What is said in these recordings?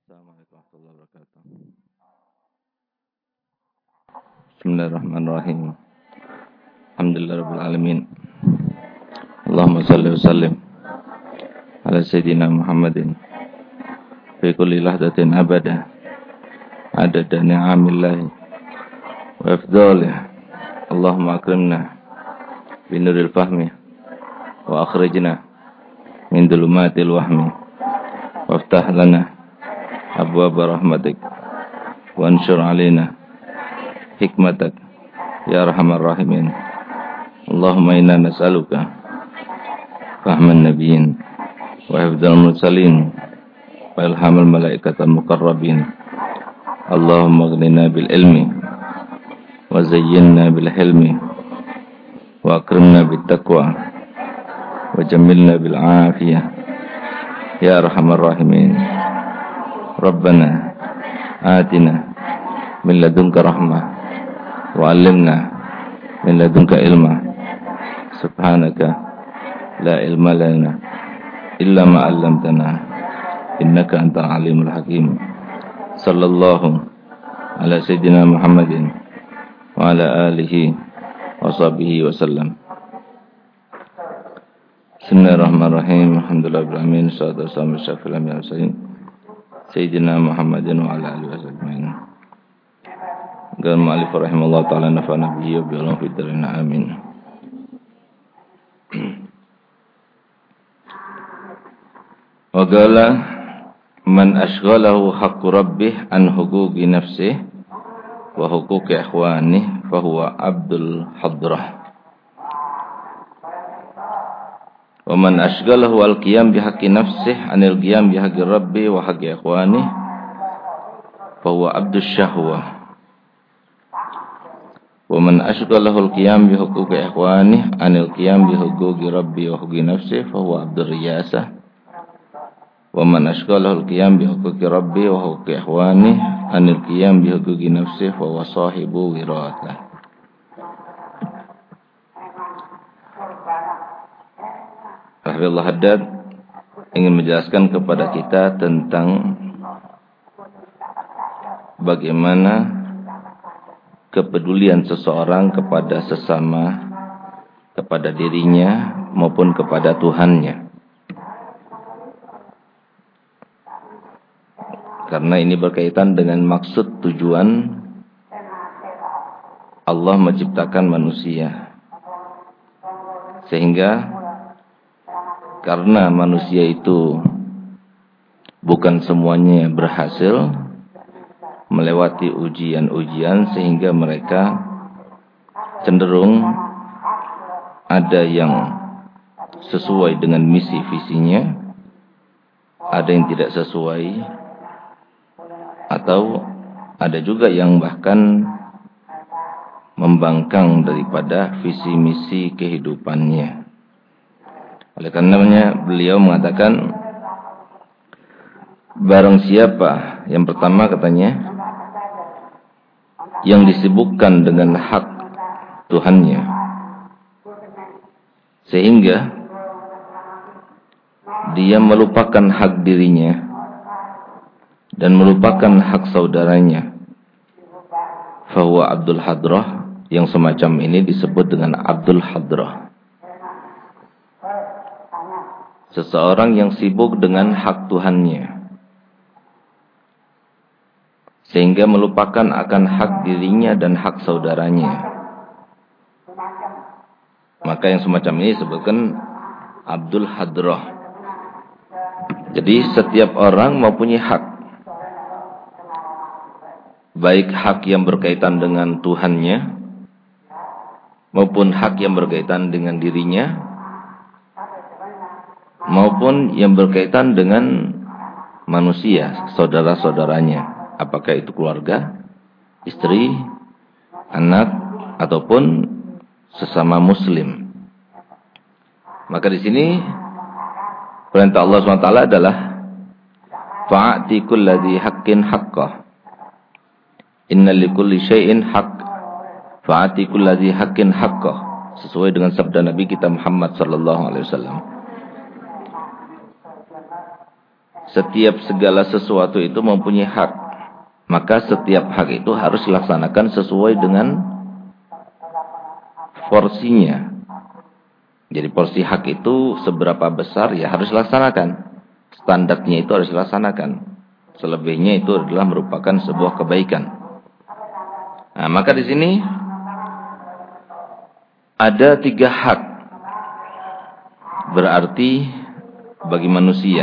Assalamualaikum warahmatullahi wabarakatuh. Bismillahirrahmanirrahim. Alhamdulillahirabbil alamin. Allahumma shalli wa sallim ala sayyidina Muhammadin fi kulli lahdatin abada adada ni'amillahi wa afdhalih. Allahumma akrimna bi nuril fahmi wa akhrijna min dhulumatil wahmi waftah lana abwaab rahmatik wa anshur alaina hikmatak ya arhamar rahimin. Allahumma inna nas'aluka fahman nabiyyin wa hifdzal mursalin wa ilhamal malaikatal muqarrabin. Allahumma aghnina bil ilmi wa zayyinna bil hilmi wa akrimna bit taqwa wa jammilna bil afiyah ya arhamar rahimin. Rabbana atina min ladunka rahmah wa 'allimna min ladunka ilma. Subhanaka la ilma lana illa ma 'allamtana innaka antal alimul hakim. Sallallahu ala sayyidina Muhammadin wa ala alihi wa sahbihi wa sallam. Bismillahirrahmanirrahim. Alhamdulillahirabbil alamin. Salatu wassalamu ala asyrofil anbiya'i wal mursalin Sayyidina Muhammadin wa ala alihi wa sahbihi. Qala al-mu'allif rahimahullah ta'ala nafa'ana bihi wa bi ulumi fid dharain amin. Wa qala man ashghalahu haqqu rabbih an huquqi nafsihi wa huquqi ikhwanihi fa huwa abdul hadrah. Wa man ashghalahu al-qiyam bihaqqi nafsihi anil qiyam bihaqqi rabbi wa haqqi ikhwani fa huwa abdus syahwah. Wa man ashghalahu al-qiyam bihuquqi ikhwani anil qiyam bihuquqi rabbi wa haqqi nafsihi fa huwa abdur riyasah. Wa man ashghalahu al-qiyam bihuquqi rabbi wa haqqi ikhwani anil qiyam bihuquqi nafsihi fa huwa sahibu wirathah. Hafizullah Haddad ingin menjelaskan kepada kita tentang bagaimana kepedulian seseorang kepada sesama, kepada dirinya maupun kepada Tuhannya. Karena ini berkaitan dengan maksud tujuan Allah menciptakan manusia. Sehingga karena manusia itu bukan semuanya berhasil melewati ujian-ujian, sehingga mereka cenderung ada yang sesuai dengan misi visinya, ada yang tidak sesuai, atau ada juga yang bahkan membangkang daripada visi misi kehidupannya. Oleh karenanya beliau mengatakan, barang siapa yang pertama katanya yang disibukkan dengan hak Tuhannya, sehingga dia melupakan hak dirinya dan melupakan hak saudaranya, fahuwa abdul hadrah. Yang semacam ini disebut dengan abdul hadrah. Seseorang yang sibuk dengan hak Tuhannya sehingga melupakan akan hak dirinya dan hak saudaranya, maka yang semacam ini disebutkan abdul hadrah. Jadi setiap orang mempunyai hak, baik hak yang berkaitan dengan Tuhannya maupun hak yang berkaitan dengan dirinya, maupun yang berkaitan dengan manusia, saudara-saudaranya, apakah itu keluarga, istri, anak, ataupun sesama muslim. Maka di sini perintah Allah SWT adalah fa'ati kulladzi haqqin haqqah. Inna likulli syai'in haqq. Fa'ati kulladzi haqqin haqqah. Sesuai dengan sabda Nabi kita Muhammad sallallahu alaihi wasallam. setiap segala sesuatu itu mempunyai hak. Maka setiap hak itu harus dilaksanakan sesuai dengan porsinya. Jadi porsi hak itu seberapa besar ya harus dilaksanakan. Standarnya itu harus dilaksanakan. Selebihnya itu adalah merupakan sebuah kebaikan. Nah, maka di sini ada 3 hak. Berarti bagi manusia.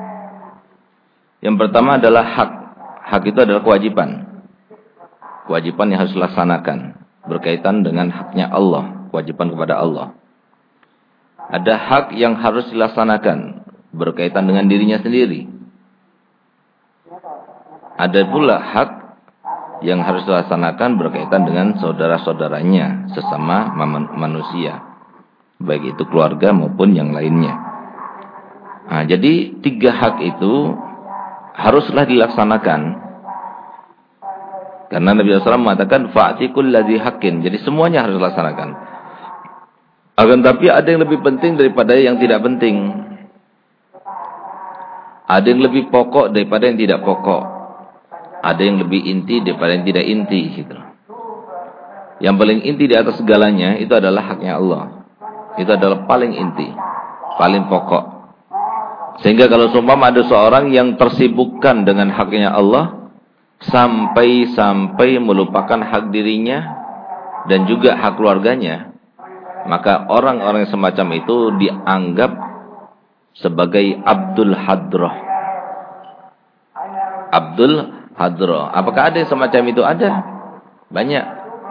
Yang pertama adalah hak. Hak itu adalah kewajiban. Kewajiban yang harus dilaksanakan. Berkaitan dengan haknya Allah. Kewajiban kepada Allah. Ada hak yang harus dilaksanakan. Berkaitan dengan dirinya sendiri. Ada pula hak yang harus dilaksanakan berkaitan dengan saudara-saudaranya. Sesama manusia. Baik itu keluarga maupun yang lainnya. Nah, jadi 3 hak itu haruslah dilaksanakan. Karena Nabi SAW mengatakan fa'tikul ladzi haqqin. Jadi semuanya harus dilaksanakan. Akan tapi ada yang lebih penting daripada yang tidak penting. Ada yang lebih pokok daripada yang tidak pokok. Ada yang lebih inti daripada yang tidak inti gitu. Yang paling inti di atas segalanya itu adalah haknya Allah. Itu adalah paling inti, paling pokok. Sehingga kalau seumpama ada seorang yang tersibukkan dengan haknya Allah sampai melupakan hak dirinya dan juga hak keluarganya, maka orang-orang semacam itu dianggap sebagai Abdul Hadroh. Abdul Hadroh. Apakah ada yang semacam itu? Ada. Banyak.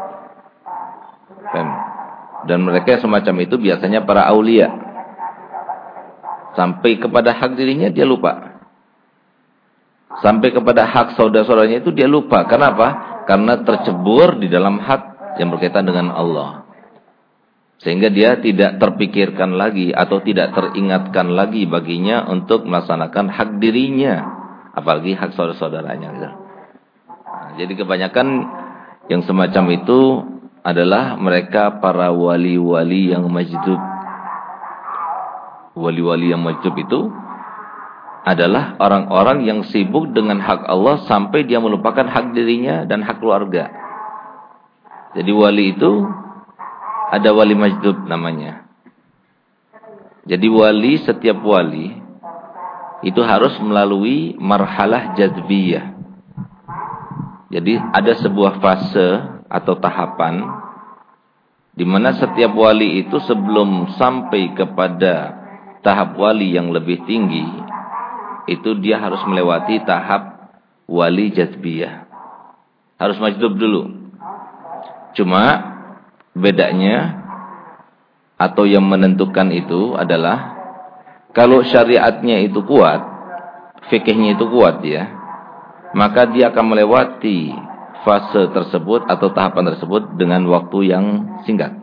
Dan mereka semacam itu biasanya para aulia. Sampai kepada hak dirinya dia lupa. Sampai kepada hak saudara-saudaranya itu dia lupa. Kenapa? Karena tercebur di dalam hak yang berkaitan dengan Allah. Sehingga dia tidak terpikirkan lagi atau tidak teringatkan lagi baginya untuk melaksanakan hak dirinya. Apalagi hak saudara-saudaranya. Nah, jadi kebanyakan yang semacam itu adalah mereka para wali-wali yang majdub. Wali-wali yang majdub itu adalah orang-orang yang sibuk dengan hak Allah sampai dia melupakan hak dirinya dan hak keluarga. Jadi wali itu ada wali majdub namanya. Jadi wali, setiap wali itu harus melalui marhalah jazbiyah. Jadi ada sebuah fase atau tahapan di mana setiap wali itu sebelum sampai kepada tahap wali yang lebih tinggi, itu dia harus melewati tahap wali jazbiyah. Harus majdub dulu. Cuma bedanya atau yang menentukan itu adalah kalau syariatnya itu kuat, fikihnya itu kuat ya, maka dia akan melewati fase tersebut atau tahapan tersebut dengan waktu yang singkat.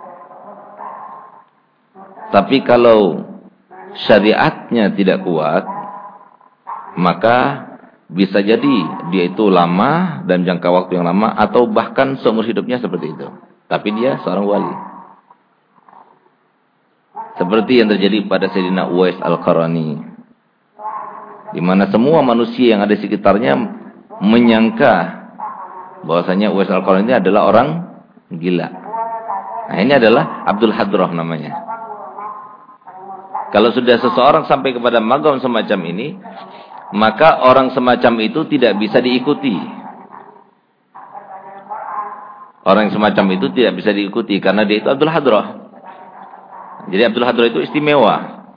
Tapi kalau syariatnya tidak kuat, maka bisa jadi dia itu lama dan jangka waktu yang lama atau bahkan seumur hidupnya seperti itu. Tapi dia seorang wali. Seperti yang terjadi pada Sayyidina Uwais Al-Qarani. Di mana semua manusia yang ada di sekitarnya menyangka bahwasanya Uwais Al-Qarani ini adalah orang gila. Nah, ini adalah Abdul Hadroh namanya. Kalau sudah seseorang sampai kepada maqam semacam ini, maka orang semacam itu tidak bisa diikuti. Orang semacam itu tidak bisa diikuti karena dia itu Abdul Hadroh. Jadi Abdul Hadroh itu istimewa.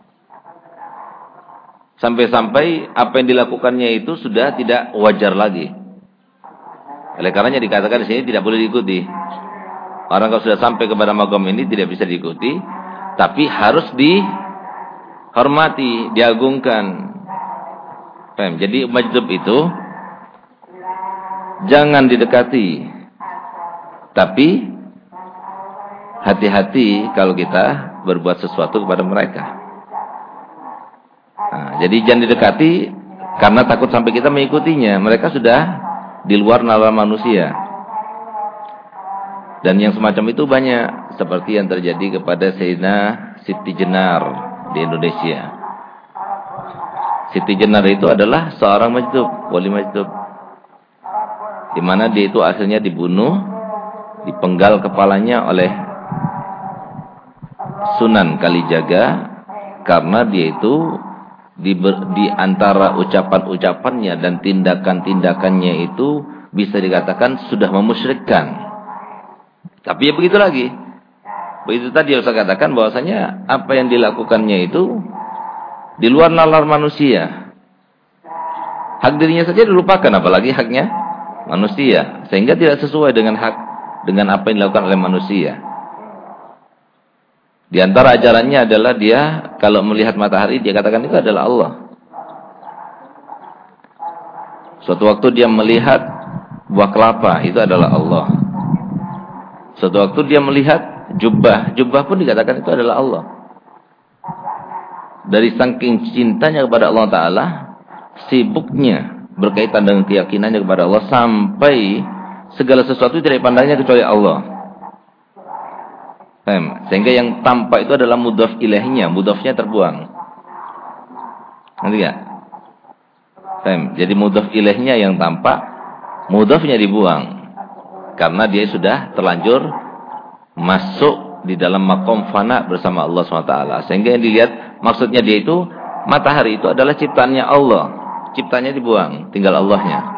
Sampai-sampai apa yang dilakukannya itu sudah tidak wajar lagi. Oleh karenanya dikatakan di sini tidak boleh diikuti. Orang kalau sudah sampai kepada maqam ini tidak bisa diikuti, tapi harus dihormati, diagungkan. Jadi majdub itu jangan didekati. Tapi hati-hati kalau kita berbuat sesuatu kepada mereka. Nah, jadi jangan didekati karena takut sampai kita mengikutinya. Mereka sudah di luar nalar manusia. Dan yang semacam itu banyak. Seperti yang terjadi kepada Sayyidina Siti Jenar di Indonesia. Siti Jenar itu adalah seorang majdub, wali majdub. Di mana dia itu akhirnya dibunuh, dipenggal kepalanya oleh Sunan Kalijaga karena dia itu di antara ucapan-ucapannya dan tindakan-tindakannya itu bisa dikatakan sudah memusyrikkan. Tapi ya begitu lagi. Begitu tadi saya katakan bahwasanya apa yang dilakukannya itu di luar nalar manusia. Hak dirinya saja dilupakan, apalagi haknya manusia. Sehingga tidak sesuai dengan apa yang dilakukan oleh manusia. Di antara ajarannya adalah dia kalau melihat matahari dia katakan itu adalah Allah. Suatu waktu dia melihat buah kelapa itu adalah Allah. Suatu waktu dia melihat jubah pun dikatakan itu adalah Allah. Dari saking cintanya kepada Allah Ta'ala, sibuknya berkaitan dengan keyakinannya kepada Allah sampai segala sesuatu tidak dipandangnya kecuali Allah. Sehingga yang tampak itu adalah mudhaf ilaihnya, mudhafnya terbuang. Ngerti enggak? Jadi mudhaf ilaihnya yang tampak, mudhafnya dibuang. Karena dia sudah terlanjur masuk di dalam maqam fana bersama Allah SWT. Sehingga yang dilihat maksudnya dia itu matahari itu adalah ciptaannya Allah. Ciptanya dibuang, tinggal Allahnya.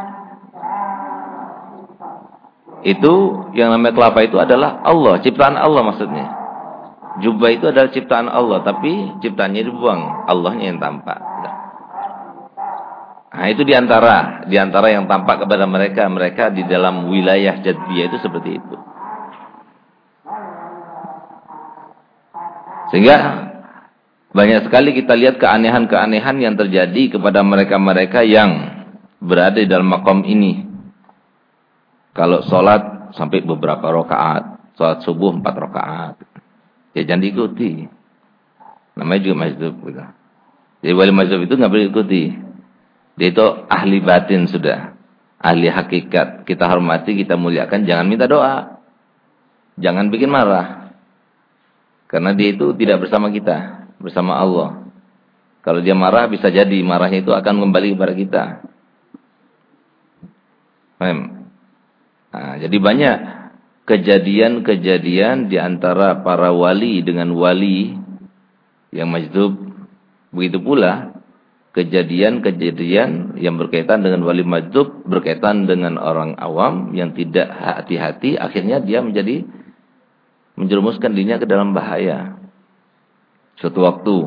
Itu yang namanya kelapa itu adalah Allah, ciptaan Allah maksudnya. Jubah itu adalah ciptaan Allah, tapi ciptaannya dibuang, Allahnya yang tampak. Nah, itu diantara yang tampak kepada mereka di dalam wilayah jadbiyah itu seperti itu. Sehingga banyak sekali kita lihat keanehan-keanehan yang terjadi kepada mereka-mereka yang berada di dalam maqam ini. Kalau sholat sampai beberapa rakaat, sholat subuh 4 rakaat, ya jangan diikuti. Namanya juga majdub. Gitu. Jadi wali majdub itu nggak boleh diikuti. Dia itu ahli batin sudah, ahli hakikat. Kita hormati, kita muliakan, jangan minta doa, jangan bikin marah, karena dia itu tidak bersama kita, bersama Allah. Kalau dia marah bisa jadi marahnya itu akan kembali kepada kita. Nah, jadi banyak kejadian-kejadian di antara para wali dengan wali yang majdub. Begitu pula kejadian-kejadian yang berkaitan dengan wali majdub berkaitan dengan orang awam yang tidak hati-hati, akhirnya dia menjerumuskan dirinya ke dalam bahaya. Suatu waktu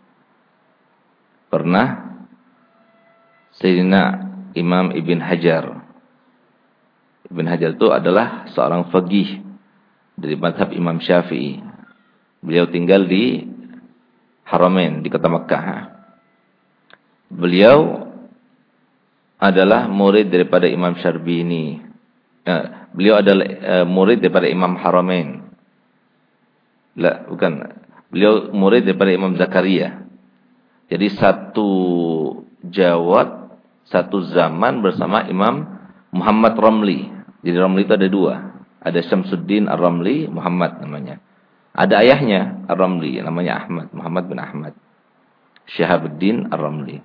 pernah Sayyidina Imam Ibn Hajar itu adalah seorang faqih dari mazhab Imam Syafi'i. Beliau tinggal di Haramain, di kota Makkah. Beliau adalah murid daripada Imam Syarbini. Beliau adalah murid daripada Imam Haramain. Bukan. Beliau murid daripada Imam Zakaria. Jadi satu jawat, satu zaman bersama Imam Muhammad Ramli. Jadi Ramli itu ada 2. Ada Syamsuddin Ar-Ramli, Muhammad namanya. Ada ayahnya Ar-Ramli, namanya Ahmad, Muhammad bin Ahmad Syihabuddin Ar-Ramli.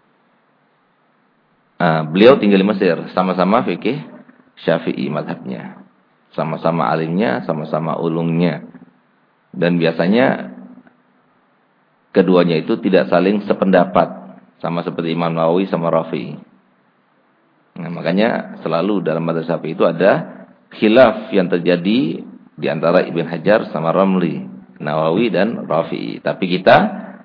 Beliau tinggal di Mesir, sama-sama fikih Syafi'i mazhabnya. Sama-sama alimnya, sama-sama ulungnya. Dan biasanya keduanya itu tidak saling sependapat, sama seperti Imam Nawawi sama Rafi'i. Nah, makanya selalu dalam mazhab Syafi'i itu ada khilaf yang terjadi di antara Ibn Hajar sama Ramli, Nawawi dan Rafi'i. Tapi kita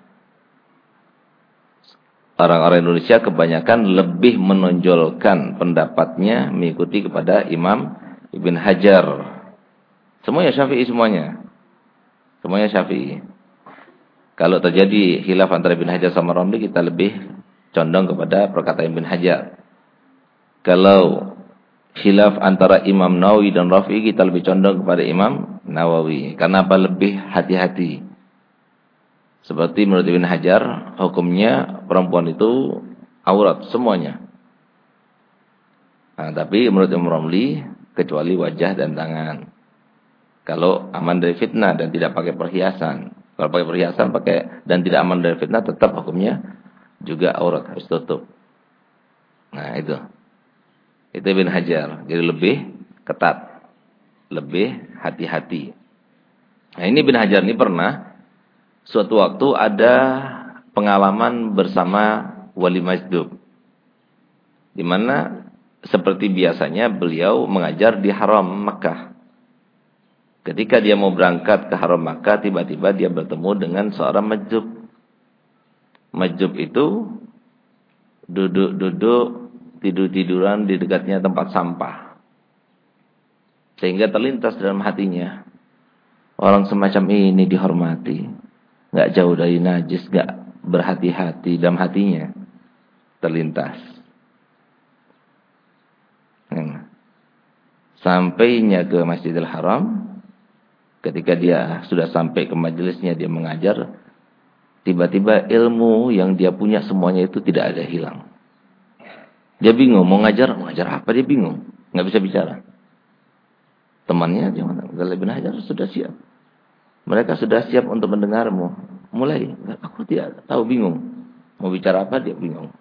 orang-orang Indonesia kebanyakan lebih menonjolkan pendapatnya mengikuti kepada Imam Ibn Hajar. Semuanya Syafi'i semuanya. Semuanya Syafi'i. Kalau terjadi khilaf antara Ibn Hajar sama Ramli, kita lebih condong kepada perkataan Ibn Hajar. Kalau khilaf antara Imam Nawawi dan Rafi'i, kita lebih condong kepada Imam Nawawi. Karena apa? Lebih hati-hati. Seperti menurut Ibn Hajar, hukumnya perempuan itu aurat semuanya. Nah, tapi menurut Imam Ramli, kecuali wajah dan tangan. Kalau aman dari fitnah dan tidak pakai perhiasan. Kalau pakai perhiasan dan tidak aman dari fitnah, tetap hukumnya juga aurat harus tutup. Nah, itu Ibn Hajar. Jadi lebih ketat, lebih hati-hati. Nah, ini Ibn Hajar ini pernah suatu waktu ada pengalaman bersama wali Majdub, di mana seperti biasanya beliau mengajar di Haram Makkah. Ketika dia mau berangkat ke Haram Makkah, tiba-tiba dia bertemu dengan seorang Majdub. Majdub itu duduk-duduk, tidur-tiduran di dekatnya tempat sampah. Sehingga terlintas dalam hatinya, orang semacam ini dihormati, enggak jauh dari najis, enggak berhati-hati. Dalam hatinya terlintas. Sampainya ke Masjidil Haram, ketika dia sudah sampai ke majelisnya, dia mengajar, tiba-tiba ilmu yang dia punya semuanya itu tidak ada, hilang. Dia bingung mau ngajar apa, dia bingung, nggak bisa bicara. Temannya dia mengatakan, Ibn Hajar sudah siap. Mereka sudah siap untuk mendengarmu. Mulai, aku tidak tahu, bingung. Mau bicara apa, dia bingung.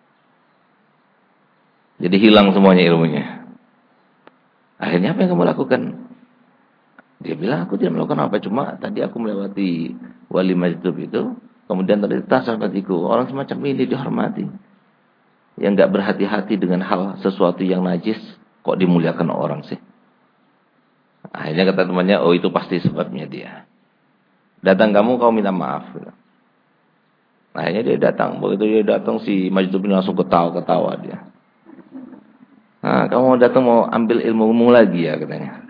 Jadi hilang semuanya ilmunya. Akhirnya apa yang kamu lakukan? Dia bilang, aku tidak melakukan apa, cuma tadi aku melewati wali Majdub itu, kemudian terlintas dalam hatiku, orang semacam ini dihormati. Yang enggak berhati-hati dengan hal sesuatu yang najis, kok dimuliakan orang sih? Akhirnya kata temannya, oh itu pasti sebabnya dia. Datang kamu, kau minta maaf. Akhirnya dia datang. Begitu dia datang, si Majdub ini langsung ketawa-ketawa dia. Nah, kamu datang mau ambil ilmumu lagi ya, katanya.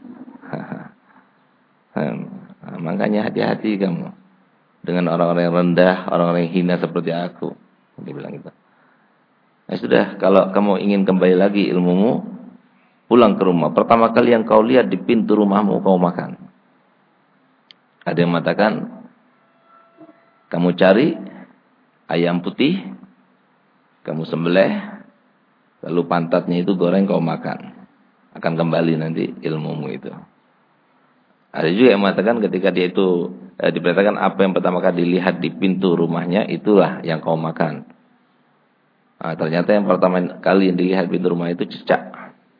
Nah, makanya hati-hati kamu dengan orang-orang yang rendah, orang-orang yang hina seperti aku. Dia bilang gitu. Nah, sudah, kalau kamu ingin kembali lagi ilmumu, pulang ke rumah. Pertama kali yang kau lihat di pintu rumahmu, kau makan. Ada yang mengatakan, kamu cari ayam putih, kamu sembelih, lalu pantatnya itu goreng, kau makan. Akan kembali nanti ilmumu itu. Ada juga yang mengatakan ketika dia itu diberitakan apa yang pertama kali dilihat di pintu rumahnya, itulah yang kau makan. Nah, ternyata yang pertama kali yang dilihat pintu rumah itu cicak.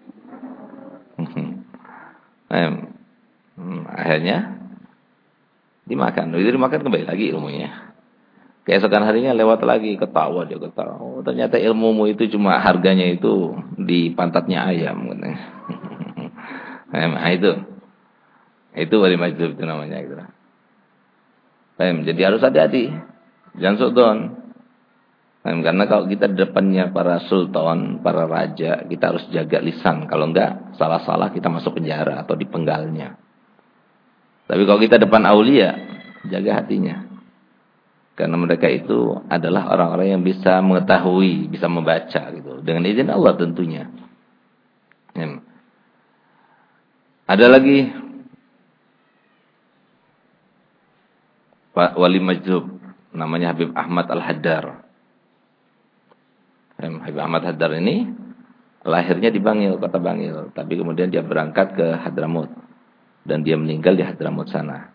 Akhirnya dimakan. Itu dimakan, kembali lagi ilmunya. Keesokan harinya lewat lagi, ketawa dia, ketawa. Oh, ternyata ilmumu itu cuma harganya itu di pantatnya ayam. Nah, itu wali Majdub itu namanya gitu. Jadi harus hati-hati. Jangan suudzon. Karena kalau kita di depannya para sultan, para raja, kita harus jaga lisan. Kalau enggak, salah-salah kita masuk penjara atau dipenggalnya. Tapi kalau kita depan aulia, jaga hatinya. Karena mereka itu adalah orang-orang yang bisa mengetahui, bisa membaca gitu. Dengan izin Allah tentunya. Ada lagi Pak wali Majdub, namanya Habib Ahmad Al-Haddar. Habib Ahmad Haddar ini lahirnya di Bangil, kota Bangil, tapi kemudian dia berangkat ke Hadramut dan dia meninggal di Hadramut sana.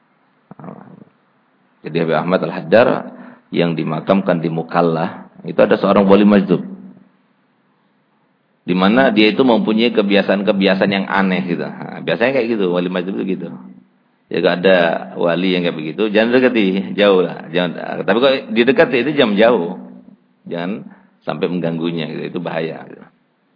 Jadi Habib Ahmad Al-Haddar yang dimakamkan di Mukallah, itu ada seorang wali Majdub, di mana dia itu mempunyai kebiasaan-kebiasaan yang aneh gitu. Nah, biasanya kayak gitu, wali Majdub itu gitu. Ya kalau ada wali yang kayak begitu, jangan dekati, jauh lah. Jangan. Tapi kalau didekati itu jangan jauh, jangan sampai mengganggunya gitu, itu bahaya gitu.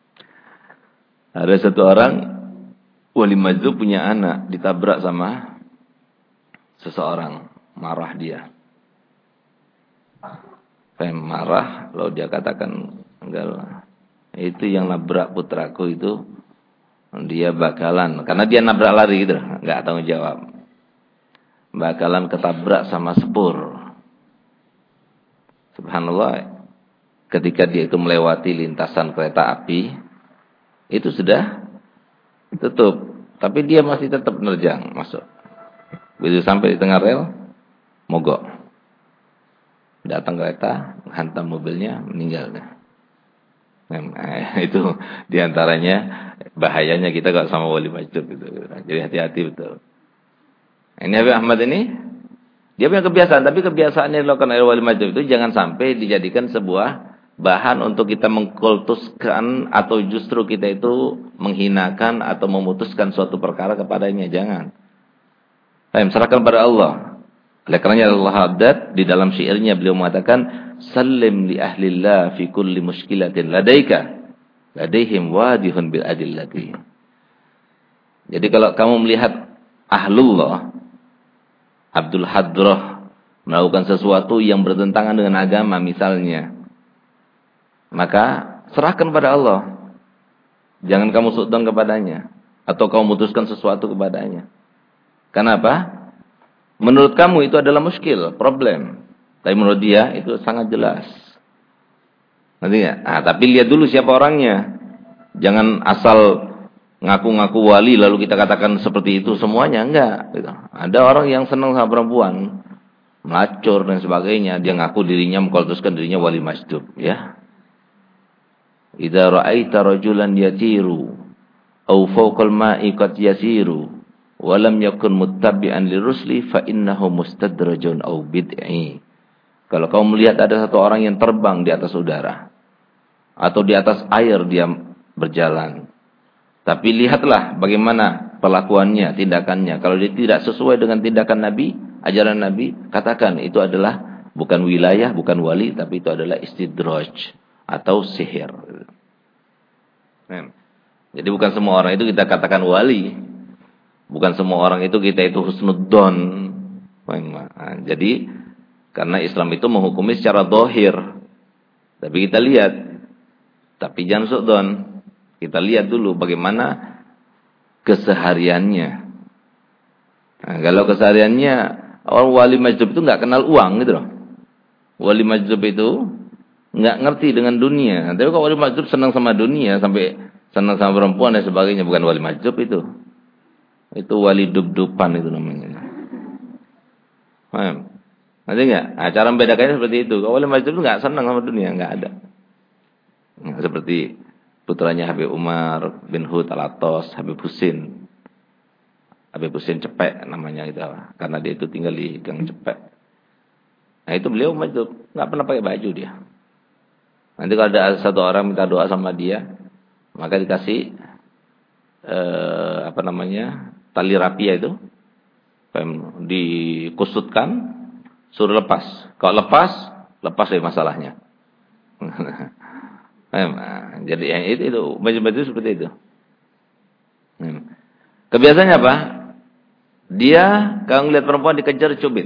Ada satu orang wali Majdub punya anak ditabrak sama seseorang, marah dia. Marah, lalu dia katakan, enggak lah, itu yang nabrak putraku itu dia bakalan, karena dia nabrak lari gitu, enggak tanggung jawab, bakalan ketabrak sama sepur. Subhanallah. Ketika dia itu melewati lintasan kereta api, itu sudah tutup, tapi dia masih tetap menerjang masuk. Begitu sampai di tengah rel, mogok. Datang kereta, hantam mobilnya, meninggal. Itu diantaranya bahayanya kita kalau sama wali Majdub itu. Jadi hati-hati betul. Ini Habib Ahmad ini Dia punya kebiasaan, tapi kebiasaan yang dilakukan oleh wali majdzub itu jangan sampai dijadikan sebuah bahan untuk kita mengkultuskan atau justru kita itu menghinakan atau memutuskan suatu perkara kepadanya. Jangan. Serahkan pada Allah. Oleh karenanya Allah Haddad di dalam syairnya beliau mengatakan, "Sallim li ahlillah fi kulli mushkilatin ladaika, ladaihim wadihun bil adillati." Jadi kalau kamu melihat ahlullah, Abdul Hadrah melakukan sesuatu yang bertentangan dengan agama misalnya, maka serahkan pada Allah. Jangan kamu suudon kepadanya atau kamu memutuskan sesuatu kepadanya. Kenapa? Menurut kamu itu adalah muskil, problem. Tapi menurut dia itu sangat jelas. Nanti enggak? Tapi lihat dulu siapa orangnya. Jangan asal ngaku-ngaku wali lalu kita katakan seperti itu semuanya, enggak gitu. Ada orang yang senang sama perempuan, melacur dan sebagainya, dia ngaku dirinya mengkultuskan dirinya wali majdzub, ya. Idza ra'aita rajulan yatiru aw fawqal ma'i qad yasiru wa lam yakun muttabi'an lirusli fa innahu mustadrajun aw bid'i. Kalau kamu melihat ada satu orang yang terbang di atas udara atau di atas air dia berjalan, tapi lihatlah bagaimana perlakuannya, tindakannya. Kalau dia tidak sesuai dengan tindakan Nabi, ajaran Nabi, katakan itu adalah bukan wilayah, bukan wali, tapi itu adalah istidraj atau sihir. Jadi bukan semua orang itu kita katakan wali. Bukan semua orang itu kita itu husnudzon. Jadi karena Islam itu menghukumi secara zahir. Tapi kita lihat. Tapi jangan suudzon. Kita lihat dulu bagaimana kesehariannya. Nah, kalau kesehariannya orang wali majdzub itu nggak kenal uang gitu loh. Wali majdzub itu nggak ngerti dengan dunia. Tapi kalau wali majdzub senang sama dunia sampai senang sama perempuan dan sebagainya, bukan wali majdzub itu. Itu wali dub-dupan itu namanya. Paham? Nanti nggak? Cara membedakannya seperti itu. Kalau wali majdzub itu nggak senang sama dunia, nggak ada. Nah, seperti putranya Habib Umar bin Hud Al-Attas, Habib Husin. Habib Husin Cepek namanya itu, karena dia itu tinggal di Gang Cepek. Nah itu beliau majdzub, nggak pernah pakai baju dia. Nanti kalau ada satu orang minta doa sama dia, maka dikasih tali rapia itu, dikusutkan, suruh lepas. Kalau lepas dari masalahnya. Jadi yang itu baju-baju seperti itu. Kebiasaannya apa? Dia kalau ngeliat perempuan dikejar cubit.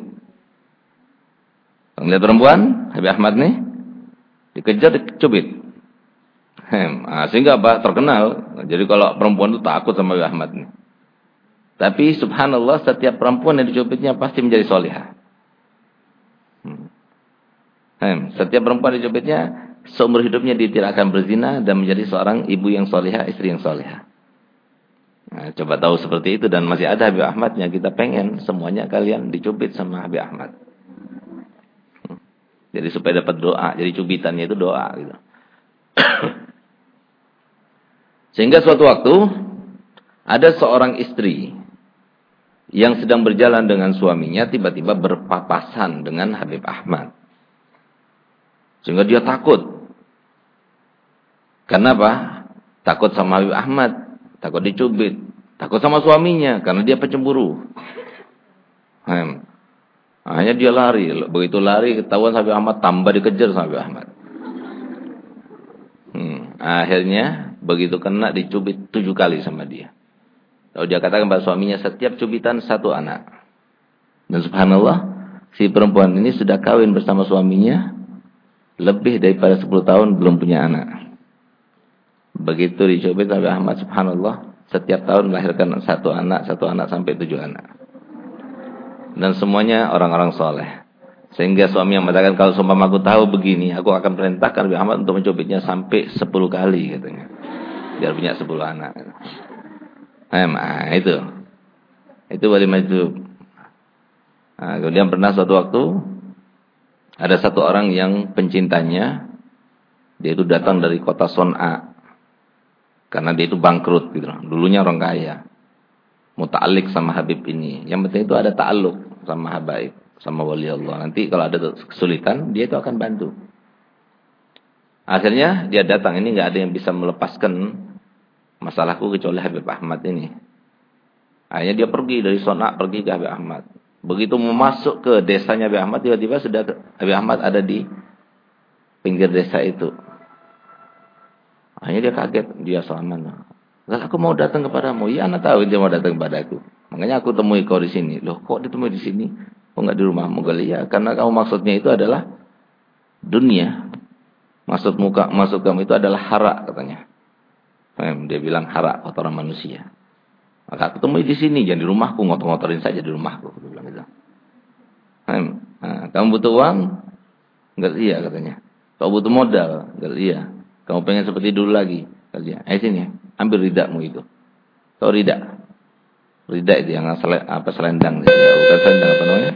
Kalau ngeliat perempuan, Habib Ahmad nih dikejar dicubit. Sehingga apa? Terkenal. Jadi kalau perempuan itu takut sama Habib Ahmad nih. Tapi subhanallah setiap perempuan yang dicubitnya pasti menjadi solihah. Setiap perempuan yang dicubitnya seumur hidupnya dia tidak akan berzina dan menjadi seorang ibu yang solihah, istri yang solihah. Nah, coba tahu seperti itu dan masih ada Habib Ahmadnya. Kita pengen semuanya kalian dicubit sama Habib Ahmad. Jadi supaya dapat doa. Jadi cubitannya itu doa gitu. Sehingga suatu waktu ada seorang istri yang sedang berjalan dengan suaminya tiba-tiba berpapasan dengan Habib Ahmad. Sehingga dia takut. Kenapa? Takut sama Habib Ahmad, takut dicubit, takut sama suaminya karena dia pencemburu. Hanya dia lari, begitu lari ketahuan Habib Ahmad tambah dikejar sama Habib Ahmad. Akhirnya begitu kena dicubit 7 kali sama dia. Lalu dia katakan pada suaminya setiap cubitan 1 anak. Dan subhanallah si perempuan ini sudah kawin bersama suaminya lebih daripada 10 tahun belum punya anak. Begitu dicubit Habib Ahmad subhanallah setiap tahun melahirkan 1 anak sampai 7 anak. Dan semuanya orang-orang soleh. Sehingga suami yang mengatakan kalau seumpama aku tahu begini, aku akan perintahkan Habib Ahmad untuk mencubitnya sampai 10 kali katanya. Biar punya 10 anak. Itu wali majdzub. Kemudian pernah suatu waktu ada satu orang yang pencintanya, dia itu datang dari kota Son'a. Karena dia itu bangkrut gitu. Dulunya orang kaya. Muta'alliq sama Habib ini. Yang penting itu ada ta'alluq sama Habaib. sama wali Allah. Nanti kalau ada kesulitan, dia itu akan bantu. Akhirnya dia datang, ini nggak ada yang bisa melepaskan masalahku kecuali Habib Ahmad ini. Akhirnya dia pergi dari Sona, pergi ke Habib Ahmad. Begitu mau masuk ke desanya Habib Ahmad, tiba-tiba sudah Habib Ahmad ada di pinggir desa itu. Akhirnya dia kaget, dia salaman. Lalu aku mau datang kepadamu. Ya, anak tahu dia mau datang kepadaku. Makanya aku temui kau di sini. Loh, kok ditemui di sini? Kok enggak di rumahmu? Ya, karena kamu maksudnya itu adalah dunia. Maksud kamu itu adalah hara katanya. Dia bilang hara, kotoran manusia. Maka aku temui di sini, jangan di rumahku, ngotor-ngotorin saja di rumahku. Dia bilang gitu. Kamu butuh uang? Enggak, iya katanya. Kau butuh modal? Enggak, iya. Kamu pengen seperti dulu lagi? Enggak, iya. Ayo sini, ambil ridakmu itu. Kau ridak? Ridak itu yang selendang. Bukan selendang, apa namanya?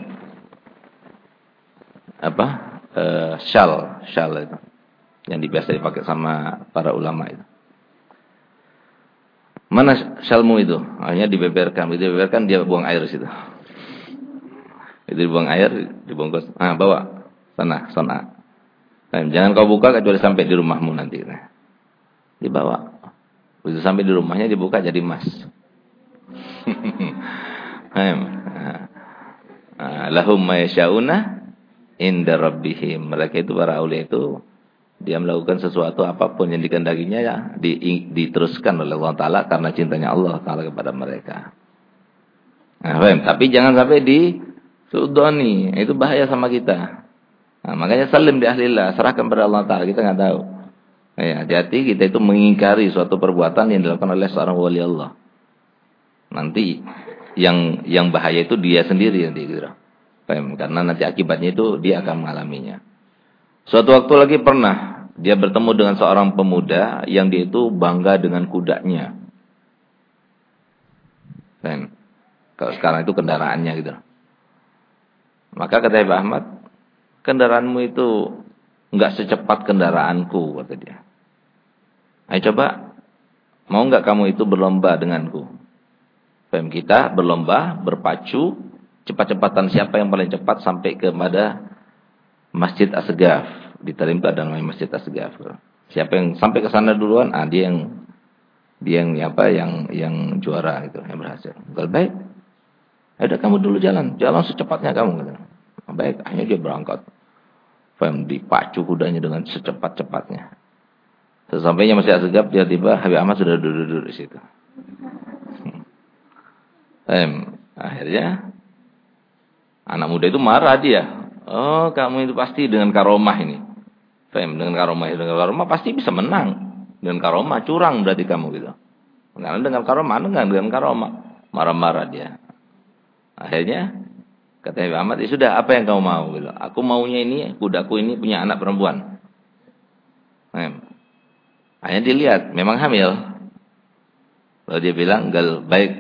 Syal itu. Yang biasa dipakai sama para ulama itu. Mana syalmu itu? Hanya dibeberkan, dia buang air situ. Itu dibuang air, dibungkus. Bawa sana. Jangan kau buka kecuali sampai di rumahmu nanti. Dibawa. Begitu sampai di rumahnya dibuka jadi emas. Lahum ma yasyauna inda rabbihim. Mereka itu para aulia itu dia melakukan sesuatu apapun yang dikehendakinya ya diteruskan oleh Allah Ta'ala karena cintanya Allah Ta'ala kepada mereka. Tapi jangan sampai disudoni, itu bahaya sama kita. Makanya salim di ahlillah, serahkan pada Allah Ta'ala, kita nggak tahu. Hati-hati kita itu mengingkari suatu perbuatan yang dilakukan oleh seorang wali Allah. Nanti yang bahaya itu dia sendiri nanti gitu. Karena nanti akibatnya itu dia akan mengalaminya. Suatu waktu lagi pernah dia bertemu dengan seorang pemuda yang dia itu bangga dengan kudanya. Kalau sekarang itu kendaraannya gitu. Maka kata Habib Ahmad, kendaraanmu itu enggak secepat kendaraanku, kata dia. Ayo coba, mau enggak kamu itu berlomba denganku? Kita berlomba, berpacu, cepat-cepatan siapa yang paling cepat sampai kepada Masjid Asgaf. Di Tarim itu ada namanya Masjid Asgaf. Siapa yang sampai ke sana duluan, dia yang juara itu, yang berhasil. Baik. Ada kamu dulu jalan secepatnya kamu. Baik, akhirnya dia berangkat. Dipacu kudanya dengan secepat-cepatnya. Sesampainya Masjid Asgaf, tiba-tiba Habib Ahmad sudah duduk di situ. Akhirnya anak muda itu marah dia. Oh, kamu itu pasti dengan karomah ini. Dengan karomah pasti bisa menang. Dengan karomah curang berarti kamu gitu. Karena dengan karomah. Marah-marah dia. Akhirnya kata Habib Ahmad, ya sudah, apa yang kamu mau gitu. Aku maunya ini, kudaku ini punya anak perempuan. Akhirnya dilihat, memang hamil. Lalu dia bilang, baik.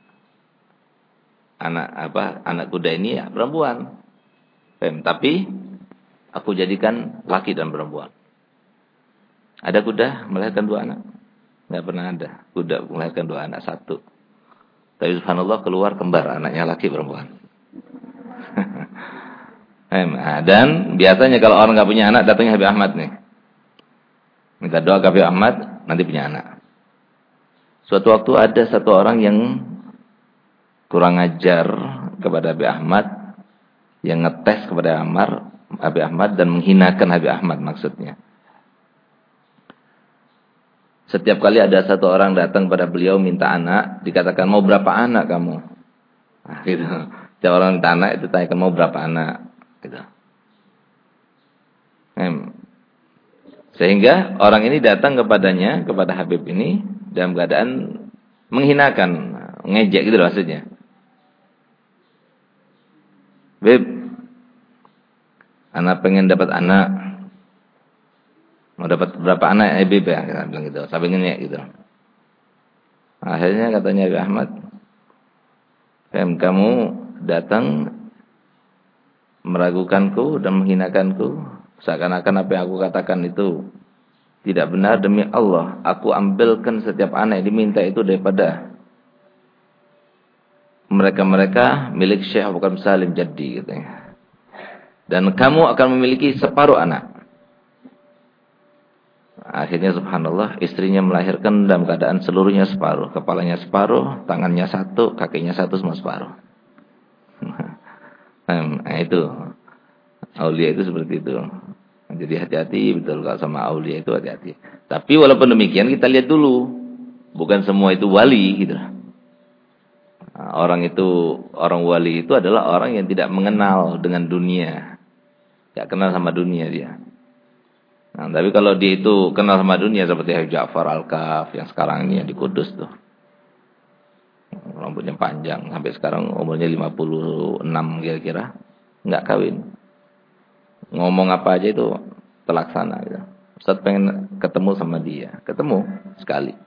Anak kuda ini ya perempuan. Tapi aku jadikan laki dan perempuan. Ada kuda melahirkan 2 anak? Enggak pernah ada. Kuda melahirkan 2 anak, 1. Tapi subhanallah keluar kembar, anaknya laki perempuan. Dan biasanya kalau orang enggak punya anak, datangnya Habib Ahmad nih. Minta doa ke Habib Ahmad, nanti punya anak. Suatu waktu ada satu orang yang kurang ajar kepada Habib Ahmad, yang ngetes kepada Habib Ahmad dan menghinakan Habib Ahmad maksudnya. Setiap kali ada satu orang datang pada beliau minta anak, dikatakan mau berapa anak kamu? Gitu. Setiap orang minta anak itu tanyakan mau berapa anak, gitu. Sehingga orang ini datang kepada Habib ini dalam keadaan menghinakan, ngejek gitu maksudnya. Beb, anak pengen dapat anak. Mau dapat berapa anak Beb ya? Kita bilang gitu. Sampai ngejek gitu. Akhirnya katanya Habib Ahmad, kamu datang meragukanku dan menghinakanku. Seakan-akan apa yang aku katakan itu tidak benar. Demi Allah, aku ambilkan setiap anak yang diminta itu daripada mereka-mereka milik Syekh Abu Bakar Salim Jadi, katanya. Dan kamu akan memiliki separuh anak. Akhirnya subhanallah, istrinya melahirkan dalam keadaan seluruhnya separuh. Kepalanya separuh, tangannya satu, kakinya satu, semua separuh. Nah itu, aulia itu seperti itu. Jadi hati-hati betul kalau sama aulia itu hati-hati. Tapi walaupun demikian kita lihat dulu. Bukan semua itu wali gitu. Nah, orang wali itu adalah orang yang tidak mengenal dengan dunia. Tidak kenal sama dunia dia. Nah, tapi kalau dia itu kenal sama dunia seperti Habib Ja'far Al-Kaf yang sekarang ini yang di Kudus tuh. Rambutnya panjang sampai sekarang umurnya 56 kira-kira. Enggak kawin. Ngomong apa aja itu terlaksana gitu. Ustaz pengen ketemu sama dia. Ketemu sekali.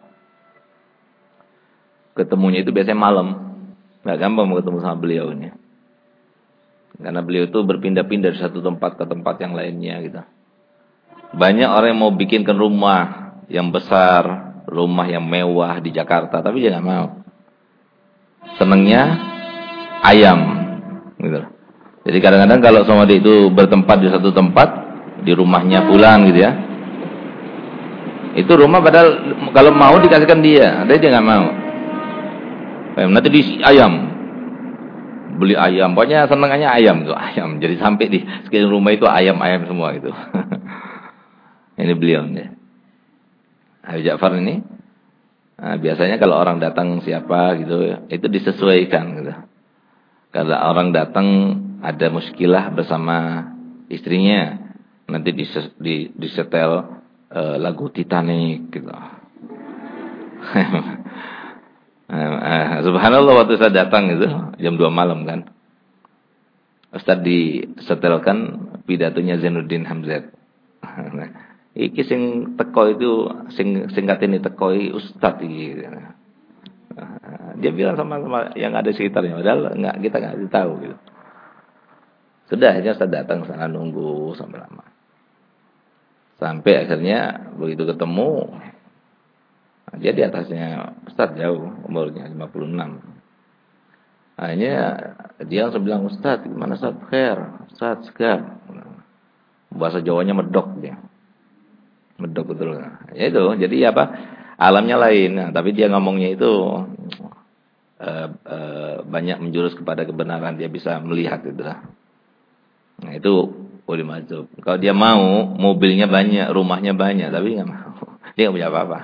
Ketemunya itu biasanya malam. Enggak gampang mau ketemu sama beliau ini. Karena beliau itu berpindah-pindah dari satu tempat ke tempat yang lainnya gitu. Banyak orang yang mau bikinkan rumah yang besar, rumah yang mewah di Jakarta, tapi dia nggak mau. Senengnya ayam, gitu. Jadi kadang-kadang kalau sama dia itu bertempat di satu tempat, di rumahnya pulang gitu ya. Itu rumah padahal kalau mau dikasihkan dia, tapi dia nggak mau. Nanti diisi ayam, beli ayam, pokoknya senengannya ayam tuh, ayam. Jadi sampai di sekeliling rumah itu ayam-ayam semua gitu. Ini beliau nih. Habib Ja'far ini. Nah, biasanya kalau orang datang siapa gitu, itu disesuaikan gitu. Kalau orang datang ada muskilah bersama istrinya, nanti disetel lagu Titanic gitu. Subhanallah waktu saya datang itu jam 2 malam kan. Ustaz disetelkan pidatonya Zainuddin Hamzat. Iki sing teko itu singkatene teko ustaz iki. Dia bilang sama yang ada sekitarnya, padahal kita enggak tahu gitu. Sudah akhirnya Ustaz datang sana nunggu sampai lama. Sampai akhirnya begitu ketemu dia di atasnya Ustaz jauh umurnya 56. Akhirnya dia langsung bilang, "Ustaz, gimana Ustaz? Khair, Ustaz segar." Bahasa Jawanya medok dia. Medok betul. Ya itu, jadi apa? Alamnya lain. Nah, tapi dia ngomongnya itu banyak menjurus kepada kebenaran. Dia bisa melihat itu lah. Nah, itu boleh masuk. Kalau dia mau, mobilnya banyak, rumahnya banyak, tapi nggak mau. Dia nggak punya apa-apa.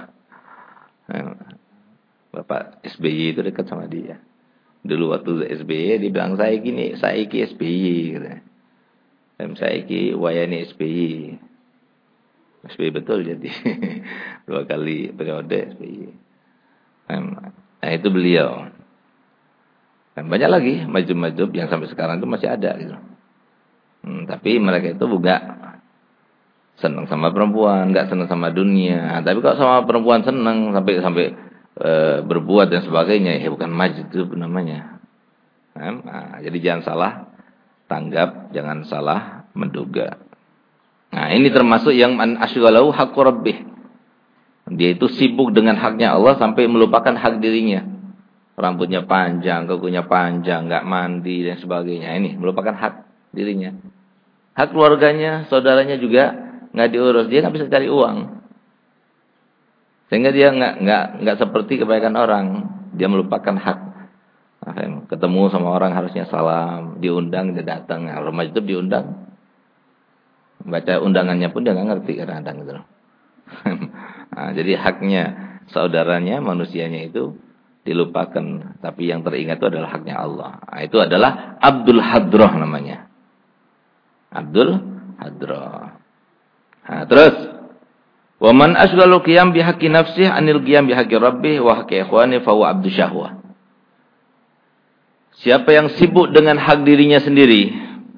Bapak SBY itu dekat sama dia. Dulu waktu SBY dia bilang saya iki SBY gitu. Saya iki wayane SBY. SBY betul jadi 2 kali periode SBY. Nah itu beliau. Dan banyak lagi majub-majub yang sampai sekarang itu masih ada gitu. Tapi mereka itu enggak senang sama perempuan, enggak senang sama dunia. Tapi kalau sama perempuan senang sampai berbuat dan sebagainya, ya bukan majub itu namanya. Nah, jadi jangan salah tanggap, jangan salah menduga. Nah, ini termasuk yang man asyghalahu haqqu rabbih. Dia itu sibuk dengan haknya Allah sampai melupakan hak dirinya. Rambutnya panjang, kukunya panjang, enggak mandi dan sebagainya. Ini melupakan hak dirinya. Hak keluarganya, saudaranya juga enggak diurus. Dia enggak bisa cari uang. Sehingga dia enggak seperti kebaikan orang. Dia melupakan hak. Ketemu sama orang harusnya salam, diundang dia datang. Nah, rumah itu diundang. Baca undangannya pun dia nggak ngerti kadang-kadang gitu. Nah, jadi haknya saudaranya, manusianya itu dilupakan, tapi yang teringat itu adalah haknya Allah. Nah, itu adalah Abdul Hadroh namanya. Abdul Hadroh. Nah, terus wa man asghalu qiyam bihaqqi nafsihi anil qiyam bihaqqi rabbih wa haqqi ikhwani fa huwa abdu syahwah. Siapa yang sibuk dengan hak dirinya sendiri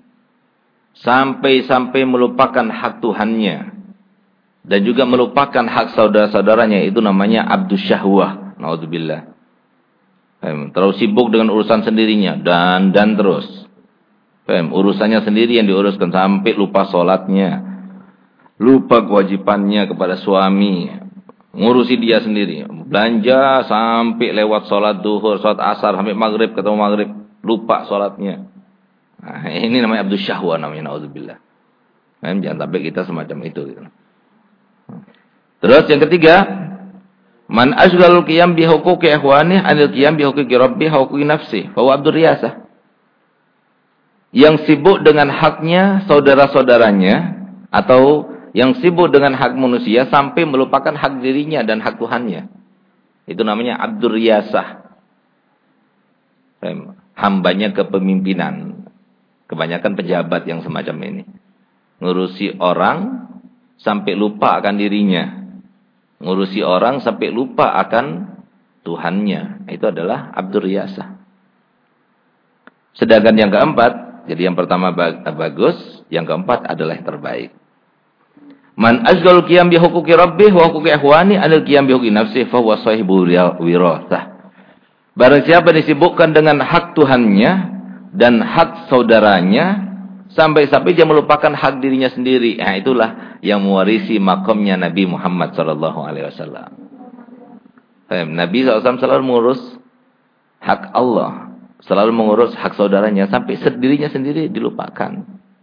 sampai melupakan hak Tuhannya dan juga melupakan hak saudara-saudaranya, itu namanya abdus syahwah. Naudzubillah. Terlalu sibuk dengan urusan sendirinya dan terus. Urusannya sendiri yang diuruskan sampai lupa sholatnya, lupa kewajibannya kepada suami, ngurusi dia sendiri. Belanja sampai lewat sholat duhur, sholat asar, sampai maghrib, ketemu maghrib, lupa sholatnya. Nah, ini namanya abdus syahwah namanya, naudzubillah. Jangan sampai kita semacam itu gitu. Terus yang ketiga, man asghalul qiyam bi huquqi ikhwani 'anil qiyam bi huquqi rabbi huquqi nafsi, fa huwa abdur riyasah. Yang sibuk dengan haknya saudara-saudaranya atau yang sibuk dengan hak manusia sampai melupakan hak dirinya dan hak Tuhannya. Itu namanya abdur riyasah. Hambanya kepemimpinan. Kebanyakan pejabat yang semacam ini. Ngurusi orang sampai lupa akan dirinya. Ngurusi orang sampai lupa akan Tuhannya. Itu adalah abdur riyasah. Sedangkan yang keempat, jadi yang pertama bagus, yang keempat adalah yang terbaik. Man azgal qiyam bi huquqi rabbih wa huquqi ikhwani 'anil qiyam bi huquqi nafsihi fa huwa sahibul wirathah. Barang siapa disibukkan dengan hak Tuhannya dan hak saudaranya sampai-sampai dia melupakan hak dirinya sendiri. Nah, itulah yang mewarisi makamnya Nabi Muhammad sallallahu alaihi wasallam. Nabi SAW selalu mengurus hak Allah, selalu mengurus hak saudaranya sampai dirinya sendiri dilupakan.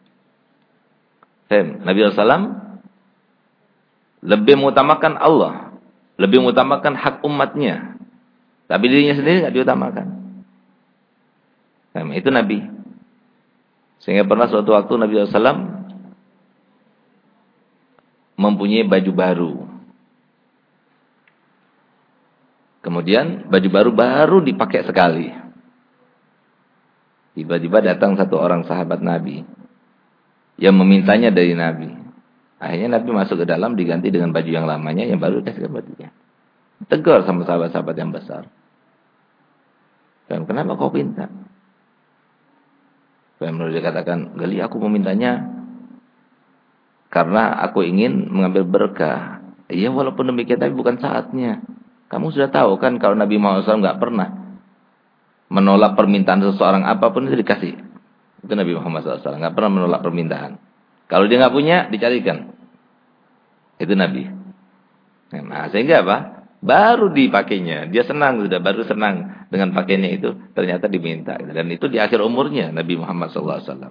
Nabi SAW lebih mengutamakan Allah, lebih mengutamakan hak umatnya. Tapi dirinya sendiri tidak diutamakan. Itu Nabi. Sehingga pernah suatu waktu Nabi SAW mempunyai baju baru. Kemudian baju baru dipakai sekali. Tiba-tiba datang satu orang sahabat Nabi yang memintanya dari Nabi. Akhirnya Nabi masuk ke dalam diganti dengan baju yang lamanya, yang baru dikasih bajunya. Tegur sama sahabat-sahabat yang besar. Dan kenapa kau pinta? Kemudian dia katakan, Gali, aku memintanya karena aku ingin mengambil berkah. Iya, walaupun demikian tapi bukan saatnya. Kamu sudah tahu kan kalau Nabi Muhammad SAW nggak pernah menolak permintaan seseorang apapun itu dikasih. Itu Nabi Muhammad SAW nggak pernah menolak permintaan. Kalau dia nggak punya, dicarikan. Itu Nabi. Nah, sehingga apa? Baru dipakainya. Dia senang sudah, baru senang dengan pakaiannya itu. Ternyata diminta. Dan itu di akhir umurnya Nabi Muhammad SAW.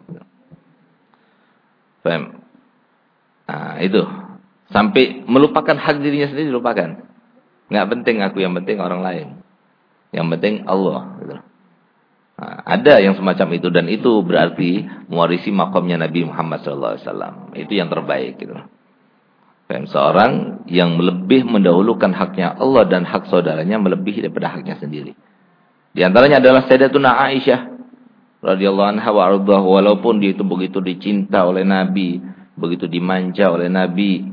Paham? Nah, itu. Sampai melupakan hak dirinya sendiri dilupakan. Nggak penting aku, yang penting orang lain. Yang penting Allah. Gitu. Nah, ada yang semacam itu. Dan itu berarti mewarisi makamnya Nabi Muhammad SAW. Itu yang terbaik. Gitu. Dan seorang yang lebih mendahulukan haknya Allah dan hak saudaranya melebihi daripada haknya sendiri. Di antaranya adalah Sayyidatuna Aisyah radhiyallahu anha wa ardhaha, walaupun dia itu begitu dicinta oleh Nabi, begitu dimanja oleh Nabi.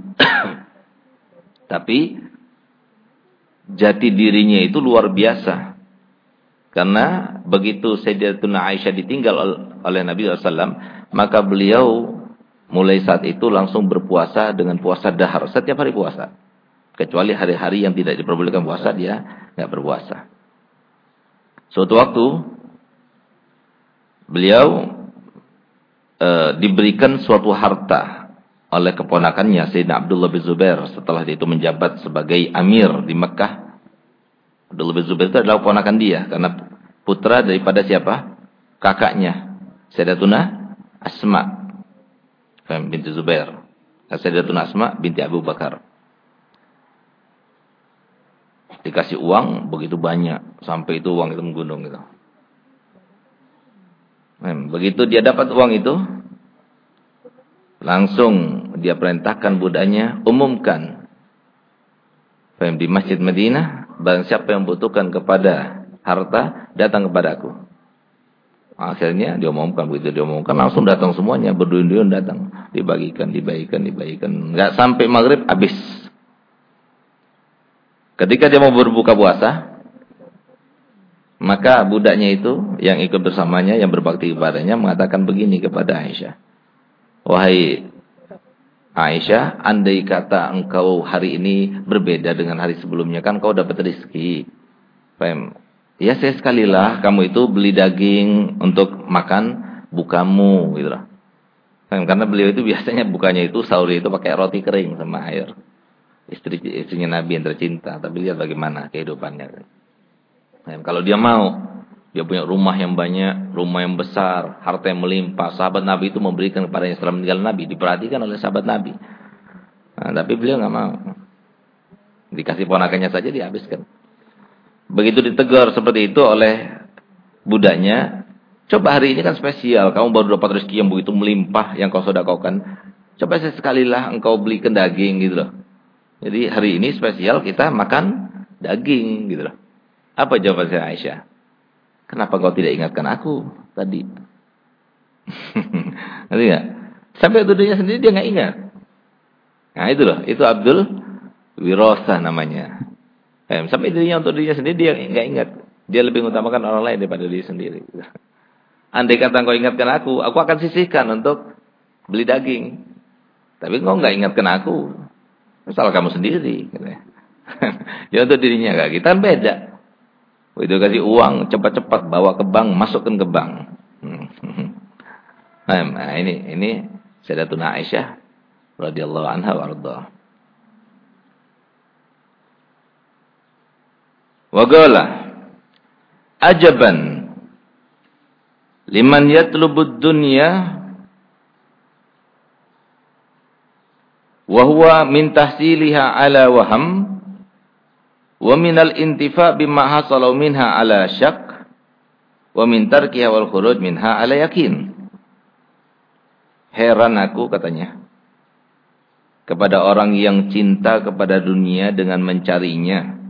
Tapi jati dirinya itu luar biasa. Karena begitu Sayyidatuna Aisyah ditinggal oleh Nabi SAW, maka beliau mulai saat itu langsung berpuasa dengan puasa dahar. Setiap hari puasa. Kecuali hari-hari yang tidak diperbolehkan puasa, dia tidak berpuasa. Suatu waktu, beliau diberikan suatu harta oleh keponakannya, Sayyidina Abdullah bin Zubair. Setelah itu menjabat sebagai amir di Mekah. Abdullah bin Zubair itu adalah keponakan dia. Karena putra daripada siapa? Kakaknya. Sayyidatuna Asma binti Zubair. Sayyidatuna Asma binti Abu Bakar. Dikasih uang begitu banyak. Sampai itu uang itu menggunung gitu. Begitu dia dapat uang itu, langsung dia perintahkan budaknya, umumkan di Masjid Madinah, barang siapa yang membutuhkan kepada harta, datang kepadaku. Akhirnya diumumkan, begitu diumumkan langsung datang semuanya, berduyun-duyun datang, dibagikan. Enggak sampai maghrib habis. Ketika dia mau berbuka puasa, maka budaknya itu yang ikut bersamanya, yang berbakti kepadanya, mengatakan begini kepada Aisyah. Wahai Aisyah, andai kata engkau hari ini berbeda dengan hari sebelumnya, kan kau dapat rezeki. Paham? Ya saya sekalilah kamu itu beli daging untuk makan bukamu gitu loh. Karena beliau itu biasanya bukanya itu sahur itu pakai roti kering sama air. Istrinya Nabi yang tercinta, tapi lihat bagaimana kehidupannya. Kalau dia mau Dia punya rumah yang banyak, rumah yang besar, harta yang melimpah. Sahabat Nabi itu memberikan kepadanya setelah meninggal Nabi. Diperhatikan oleh sahabat Nabi. Nah, tapi beliau nggak mau. Dikasih ponakannya saja dihabiskan. Begitu ditegur seperti itu oleh budaknya, coba hari ini kan spesial, kamu baru dapat rezeki yang begitu melimpah yang kau sedekahkan. Coba sekalilah engkau belikan daging gitu loh. Jadi hari ini spesial kita makan daging gitu loh. Apa jawaban saya Aisyah? Kenapa kau tidak ingatkan aku tadi? Ngerti nggak? Sampai untuk dirinya sendiri dia nggak ingat. Nah itu loh, itu Abdul Wirosah namanya. Sampai dirinya untuk dirinya sendiri dia nggak ingat. Dia lebih mengutamakan orang lain daripada diri sendiri. Andai kata kau ingatkan aku akan sisihkan untuk beli daging. Tapi kau nggak ingatkan aku, salah kamu sendiri. Ya untuk dirinya nggak, kita kan beda. Begitu kasih uang cepat-cepat bawa ke bank, masukkan ke bank. Nah ini Sayyidatuna Aisyah radhiyallahu anha warḍah. Wa qala ajaban liman yatlubud dunya wa huwa min tahsiliha ala waham wa minal intifa' bima hasala minha ala syak wa min tarkiha wal khuruj minha ala yakin. Heran aku katanya kepada orang yang cinta kepada dunia dengan mencarinya.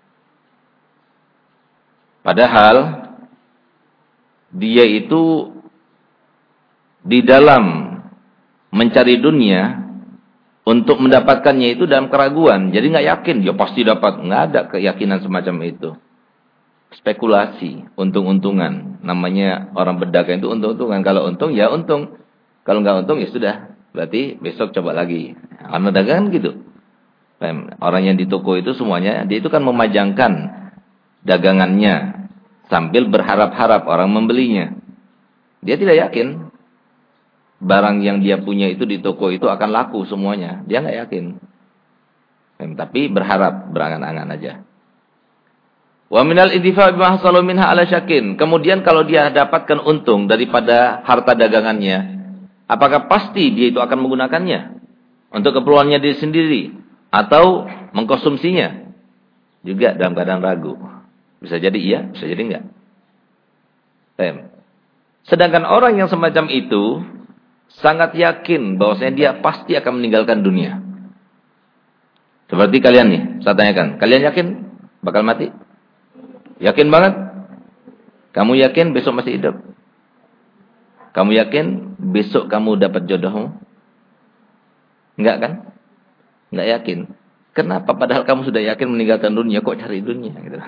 Padahal dia itu di dalam mencari dunia untuk mendapatkannya itu dalam keraguan. Jadi nggak yakin dia pasti dapat. Nggak ada keyakinan semacam itu. Spekulasi, untung-untungan. Namanya orang berdagang itu untung-untungan. Kalau untung ya untung. Kalau nggak untung ya sudah. Berarti besok coba lagi. Karena dagangan gitu. Orang yang di toko itu semuanya dia itu kan memajangkan dagangannya sambil berharap-harap orang membelinya. Dia tidak yakin barang yang dia punya itu di toko itu akan laku semuanya. Dia nggak yakin. Tapi berharap, berangan-angan aja. Wa minal intifa' bima hasalu minha ala syakin. Kemudian kalau dia dapatkan untung daripada harta dagangannya, apakah pasti dia itu akan menggunakannya untuk keperluannya diri sendiri atau mengkonsumsinya? Juga dalam keadaan ragu. Bisa jadi iya, bisa jadi enggak. Sedangkan orang yang semacam itu sangat yakin bahwasanya dia pasti akan meninggalkan dunia. Seperti kalian nih, saya tanyakan, kalian yakin bakal mati? Yakin banget? Kamu yakin besok masih hidup? Kamu yakin besok kamu dapat jodohmu? Enggak kan? Enggak yakin. Kenapa padahal kamu sudah yakin meninggalkan dunia, kok cari dunia gitu.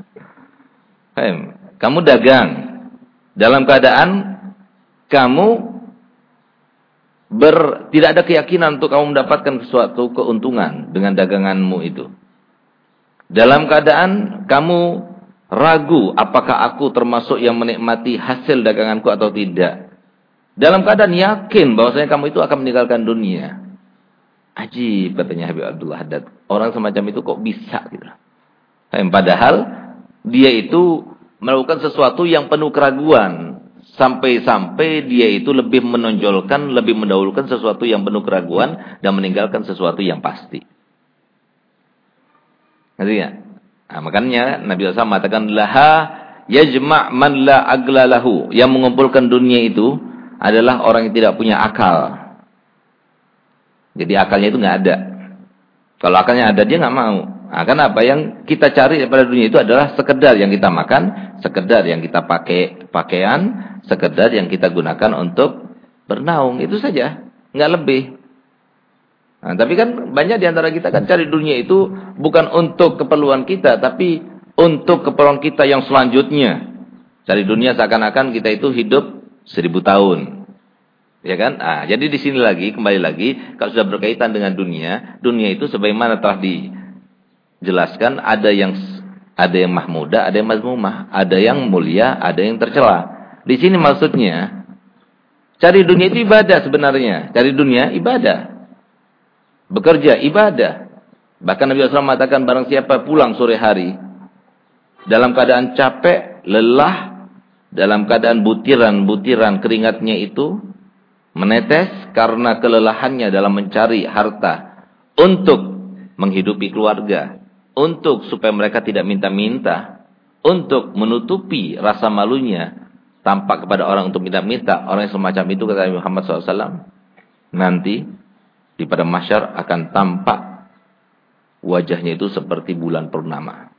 Kamu dagang dalam keadaan kamu tidak ada keyakinan untuk kamu mendapatkan suatu keuntungan dengan daganganmu itu. Dalam keadaan kamu ragu apakah aku termasuk yang menikmati hasil daganganku atau tidak. Dalam keadaan yakin bahwasanya kamu itu akan meninggalkan dunia. Ajib katanya Habib Abdullah Haddad. Orang semacam itu kok bisa gitu. Padahal dia itu melakukan sesuatu yang penuh keraguan. Sampai-sampai dia itu lebih menonjolkan, lebih mendahulukan sesuatu yang penuh keraguan dan meninggalkan sesuatu yang pasti. Ngerti ya? Nah, makanya Nabi SAW mengatakan laha yajma' man la aglalahu. Yang mengumpulkan dunia itu adalah orang yang tidak punya akal. Jadi akalnya itu nggak ada. Kalau akalnya ada dia nggak mau. Nah, karena apa yang kita cari daripada dunia itu adalah sekedar yang kita makan, sekedar yang kita pakai pakaian, sekedar yang kita gunakan untuk bernaung, itu saja, nggak lebih. Nah, tapi kan banyak di antara kita kan cari dunia itu bukan untuk keperluan kita, tapi untuk keperluan kita yang selanjutnya. Cari dunia seakan-akan kita itu hidup 1000 tahun. Ya kan? Ah, jadi di sini lagi kembali lagi kalau sudah berkaitan dengan dunia itu sebagaimana telah dijelaskan ada yang mahmudah, ada yang mazmumah, ada yang mulia, ada yang tercela. Di sini maksudnya cari dunia itu ibadah sebenarnya. Cari dunia ibadah. Bekerja ibadah. Bahkan Nabi SAW mengatakan barang siapa pulang sore hari dalam keadaan capek, lelah, dalam keadaan butiran-butiran keringatnya itu menetes karena kelelahannya dalam mencari harta untuk menghidupi keluarga, untuk supaya mereka tidak minta-minta, untuk menutupi rasa malunya tampak kepada orang untuk minta-minta. Orang yang semacam itu, kata Nabi Muhammad SAW, nanti di pada mahsyar akan tampak wajahnya itu seperti bulan purnama.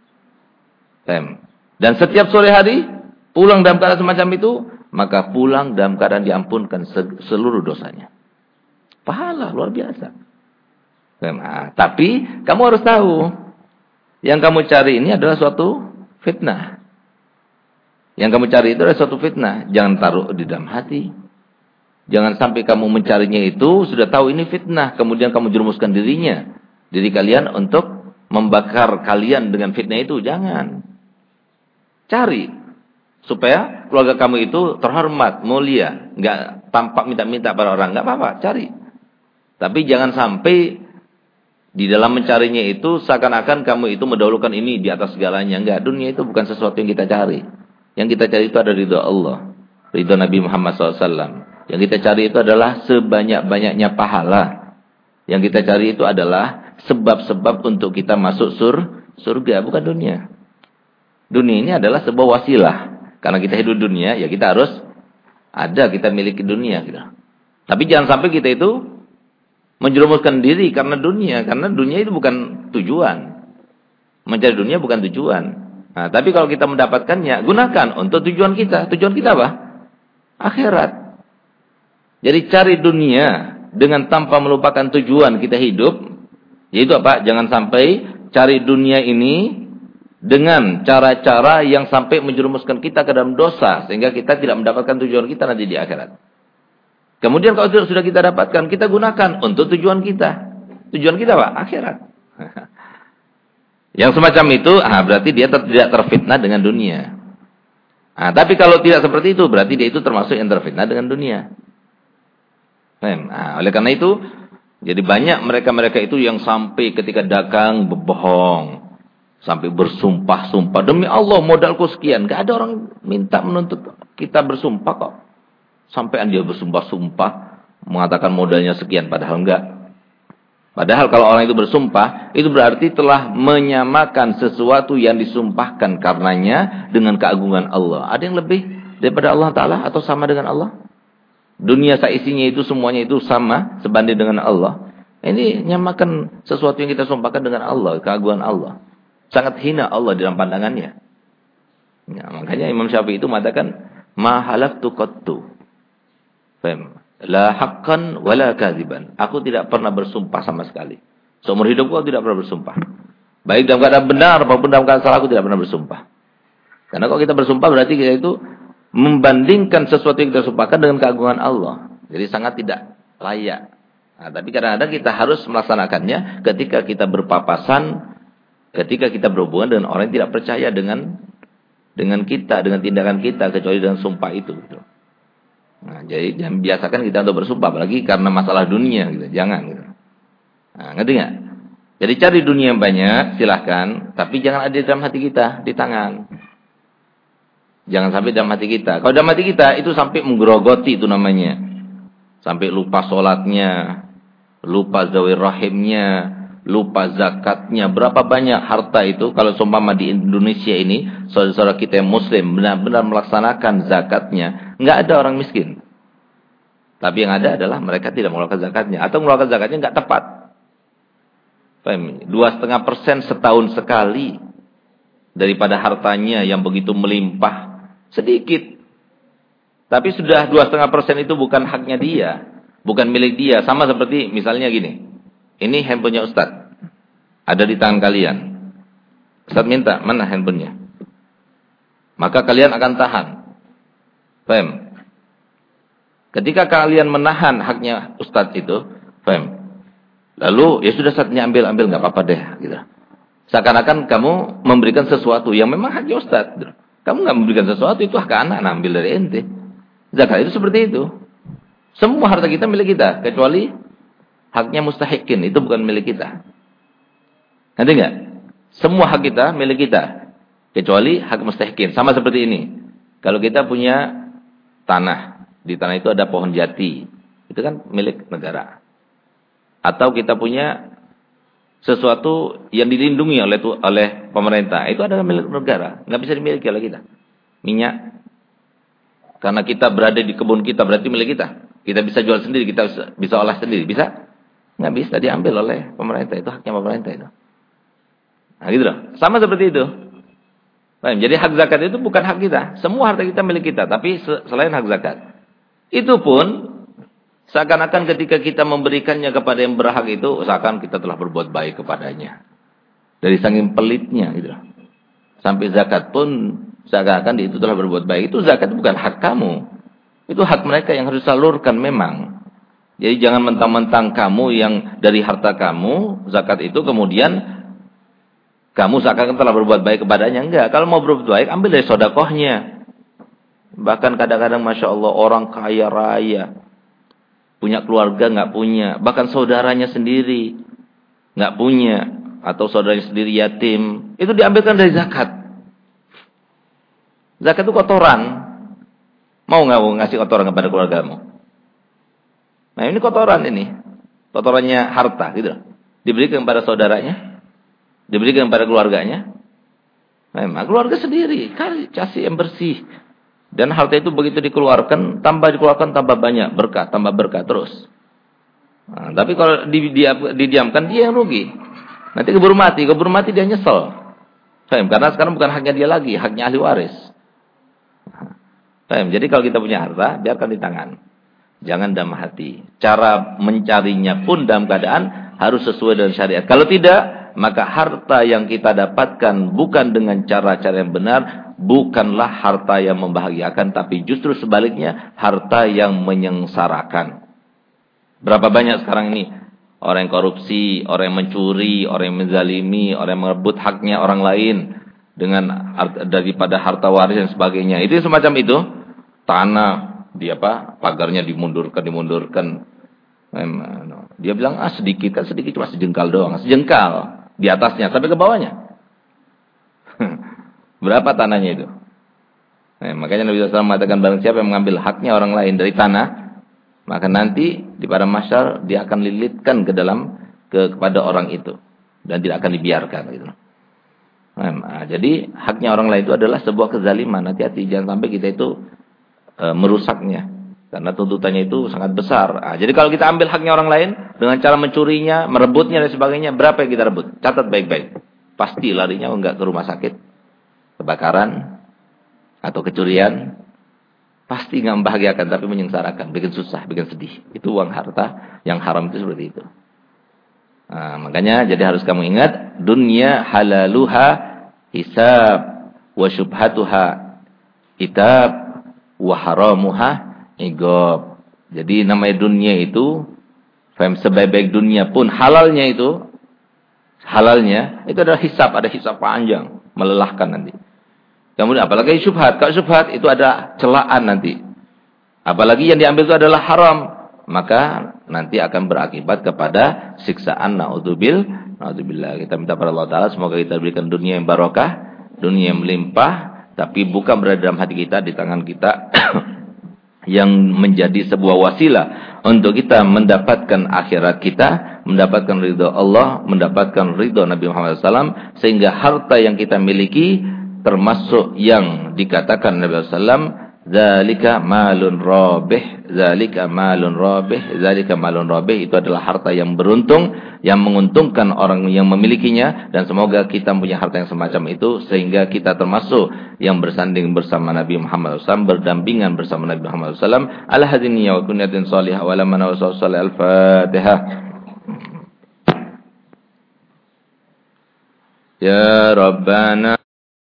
Dan setiap sore hari pulang dalam keadaan semacam itu, maka pulang dalam keadaan diampunkan seluruh dosanya. Pahala luar biasa. Nah, tapi kamu harus tahu, yang kamu cari ini adalah suatu fitnah. Yang kamu cari itu adalah suatu fitnah. Jangan taruh di dalam hati. Jangan sampai kamu mencarinya itu sudah tahu ini fitnah, kemudian kamu jerumuskan diri kalian untuk membakar kalian dengan fitnah itu. Jangan. Cari supaya keluarga kamu itu terhormat, mulia, enggak tampak minta-minta pada orang, enggak apa-apa, cari. Tapi jangan sampai di dalam mencarinya itu seakan-akan kamu itu mendahulukan ini di atas segalanya. Enggak, dunia itu bukan sesuatu yang kita cari. Yang kita cari itu ada ridha Allah, ridha Nabi Muhammad SAW. Yang kita cari itu adalah sebanyak-banyaknya pahala. Yang kita cari itu adalah sebab-sebab untuk kita masuk surga, bukan dunia. Dunia ini adalah sebuah wasilah. Karena kita hidup dunia, ya kita harus kita miliki dunia. Gitu. Tapi jangan sampai kita itu menjerumuskan diri karena dunia itu bukan tujuan. Mencari dunia bukan tujuan. Nah, tapi kalau kita mendapatkannya, gunakan untuk tujuan kita. Tujuan kita apa? Akhirat. Jadi cari dunia dengan tanpa melupakan tujuan kita hidup, yaitu apa? Jangan sampai cari dunia ini dengan cara-cara yang sampai menjerumuskan kita ke dalam dosa, sehingga kita tidak mendapatkan tujuan kita nanti di akhirat. Kemudian kalau sudah kita dapatkan, kita gunakan untuk tujuan kita. Tujuan kita apa? Akhirat. Yang semacam itu, berarti dia tidak terfitnah dengan dunia. Tapi kalau tidak seperti itu, berarti dia itu termasuk yang terfitnah dengan dunia. Oleh karena itu, jadi banyak mereka-mereka itu yang sampai ketika dagang berbohong. Sampai bersumpah-sumpah, demi Allah modalku sekian. Gak ada orang minta menuntut kita bersumpah kok. Sampai dia bersumpah-sumpah, mengatakan modalnya sekian, padahal enggak. Padahal kalau orang itu bersumpah, itu berarti telah menyamakan sesuatu yang disumpahkan karenanya dengan keagungan Allah. Ada yang lebih daripada Allah Ta'ala atau sama dengan Allah? Dunia seisinya itu semuanya itu sama, sebanding dengan Allah. Ini nyamakan sesuatu yang kita sumpahkan dengan Allah, keagungan Allah. Sangat hina Allah dalam pandangannya. Ya, makanya Imam Syafi'i itu mengatakan, ma halaftu qattu. La haqqan wala kadhiban. Aku tidak pernah bersumpah sama sekali. Seumur hidupku aku tidak pernah bersumpah. Baik dalam keadaan benar maupun dalam keadaan salah, aku tidak pernah bersumpah. Karena kalau kita bersumpah berarti kita itu membandingkan sesuatu yang kita sumpahkan dengan keagungan Allah. Jadi sangat tidak layak. Tapi kadang-kadang kita harus melaksanakannya ketika kita berpapasan, ketika kita berhubungan dengan orang yang tidak percaya dengan kita, dengan tindakan kita, kecuali dengan sumpah itu. Gitu. Jadi jangan biasakan kita untuk bersumpah, apalagi karena masalah dunia. Gitu. Jangan. Gitu. Ngerti nggak? Jadi cari dunia yang banyak, silahkan. Tapi jangan ada di dalam hati kita, di tangan. Jangan sampai dalam hati kita. Kalau dalam hati kita, itu sampai menggerogoti itu namanya. Sampai lupa sholatnya, lupa zawir rahimnya, lupa zakatnya. Berapa banyak harta itu kalau seumpama di Indonesia ini saudara-saudara kita yang muslim benar-benar melaksanakan zakatnya, enggak ada orang miskin. Tapi yang ada adalah mereka tidak mengeluarkan zakatnya atau mengeluarkan zakatnya enggak tepat. 2,5% setahun sekali daripada hartanya yang begitu melimpah sedikit. Tapi sudah 2,5% itu bukan haknya dia, bukan milik dia. Sama seperti misalnya gini. Ini handphonenya Ustadz. Ada di tangan kalian. Ustadz minta, mana handphonenya? Maka kalian akan tahan. Paham? Ketika kalian menahan haknya Ustadz itu, paham? Lalu, ya sudah Ustadznya ambil, nggak apa-apa deh. Gitu. Seakan-akan kamu memberikan sesuatu yang memang haknya Ustadz. Gitu. Kamu nggak memberikan sesuatu, itu hak anak, ambil dari ente. Zakat itu seperti itu. Semua harta kita milik kita, kecuali haknya mustahikin, itu bukan milik kita. Nanti enggak? Semua hak kita milik kita, kecuali hak mustahikin. Sama seperti ini. Kalau kita punya tanah, di tanah itu ada pohon jati, itu kan milik negara. Atau kita punya sesuatu yang dilindungi oleh pemerintah, itu adalah milik negara, nggak bisa dimiliki oleh kita. Minyak, karena kita berada di kebun kita, berarti milik kita. Kita bisa jual sendiri, kita bisa olah sendiri, bisa? Nggak bisa, diambil oleh pemerintah, itu haknya pemerintah itu. Nah gitu loh, sama seperti itu. Jadi hak zakat itu bukan hak kita, semua harta kita milik kita, tapi selain hak zakat. Itu pun seakan-akan ketika kita memberikannya kepada yang berhak itu, seakan kita telah berbuat baik kepadanya. Dari saking pelitnya gitu. Sampai zakat pun seakan-akan itu telah berbuat baik. Itu zakat bukan hak kamu. Itu hak mereka yang harus salurkan memang. Jadi jangan mentang-mentang kamu yang dari harta kamu, zakat itu kemudian kamu seakan-akan telah berbuat baik kepadanya. Enggak, kalau mau berbuat baik, ambil dari sedekahnya. Bahkan kadang-kadang Masya Allah orang kaya raya, punya keluarga nggak punya, bahkan saudaranya sendiri nggak punya, atau saudaranya sendiri yatim, itu diambilkan dari zakat. Zakat itu kotoran. Mau nggak ngasih kotoran kepada keluargamu? Nah ini kotoran ini, kotorannya harta gitu. Diberikan kepada saudaranya, diberikan kepada keluarganya. Memang keluarga sendiri, kasih yang bersih. Dan harta itu begitu dikeluarkan tambah banyak berkah, tambah berkah terus. Nah, tapi kalau didiamkan dia yang rugi. Nanti keburu mati dia nyesel. Karena sekarang bukan haknya dia lagi, haknya ahli waris. Jadi kalau kita punya harta, biarkan di tangan. Jangan dalam hati. Cara mencarinya pun dalam keadaan harus sesuai dengan syariat. Kalau tidak, maka harta yang kita dapatkan bukan dengan cara-cara yang benar, bukanlah harta yang membahagiakan, tapi justru sebaliknya, harta yang menyengsarakan. Berapa banyak sekarang ini orang yang korupsi, orang yang mencuri, orang yang menzalimi, orang yang merebut haknya orang lain dengan daripada harta waris dan sebagainya. Itu semacam itu. Tanah pagarnya dimundurkan. Dia bilang sedikit cuma sejengkal doang, sejengkal di atasnya sampai ke bawahnya. Berapa tanahnya itu? Makanya Nabi SAW mengatakan barang siapa yang mengambil haknya orang lain dari tanah, maka nanti di padang mahsyar dia akan lilitkan kepada orang itu dan tidak akan dibiarkan gitu. Jadi haknya orang lain itu adalah sebuah kezaliman. Hati-hati jangan sampai kita itu merusaknya, karena tuntutannya itu sangat besar. Jadi kalau kita ambil haknya orang lain dengan cara mencurinya, merebutnya dan sebagainya, berapa yang kita rebut? Catat baik-baik. Pasti larinya enggak ke rumah sakit, kebakaran atau kecurian. Pasti enggak membahagiakan, tapi menyengsarakan, bikin susah, bikin sedih. Itu uang harta yang haram itu seperti itu. Makanya jadi harus kamu ingat, dunya halaluha hisab wa syubhatuha kitab wa haramuha iqab. Jadi namanya dunia itu, sebaik-baik dunia pun halalnya itu adalah hisab, ada hisab panjang, melelahkan nanti. Kemudian apalagi syubhat, kalau syubhat itu ada celaan nanti. Apalagi yang diambil itu adalah haram, maka nanti akan berakibat kepada siksaan. Naudzubillah. Kita minta pada Allah Ta'ala semoga kita diberikan dunia yang barokah, dunia yang melimpah, tapi bukan berada dalam hati kita, di tangan kita, yang menjadi sebuah wasilah untuk kita mendapatkan akhirat kita, mendapatkan ridho Allah, mendapatkan ridho Nabi Muhammad SAW, sehingga harta yang kita miliki termasuk yang dikatakan Nabi SAW, zalika malun rabih, zalika malun rabih, zalika malun rabih, itu adalah harta yang beruntung, yang menguntungkan orang yang memilikinya. Dan semoga kita punya harta yang semacam itu, sehingga kita termasuk yang bersanding bersama Nabi Muhammad SAW, berdampingan bersama Nabi Muhammad SAW. Ala hadiniya wa kunyatin salihah wa lamana wa sallallahu al-fatihah. Ya Rabbana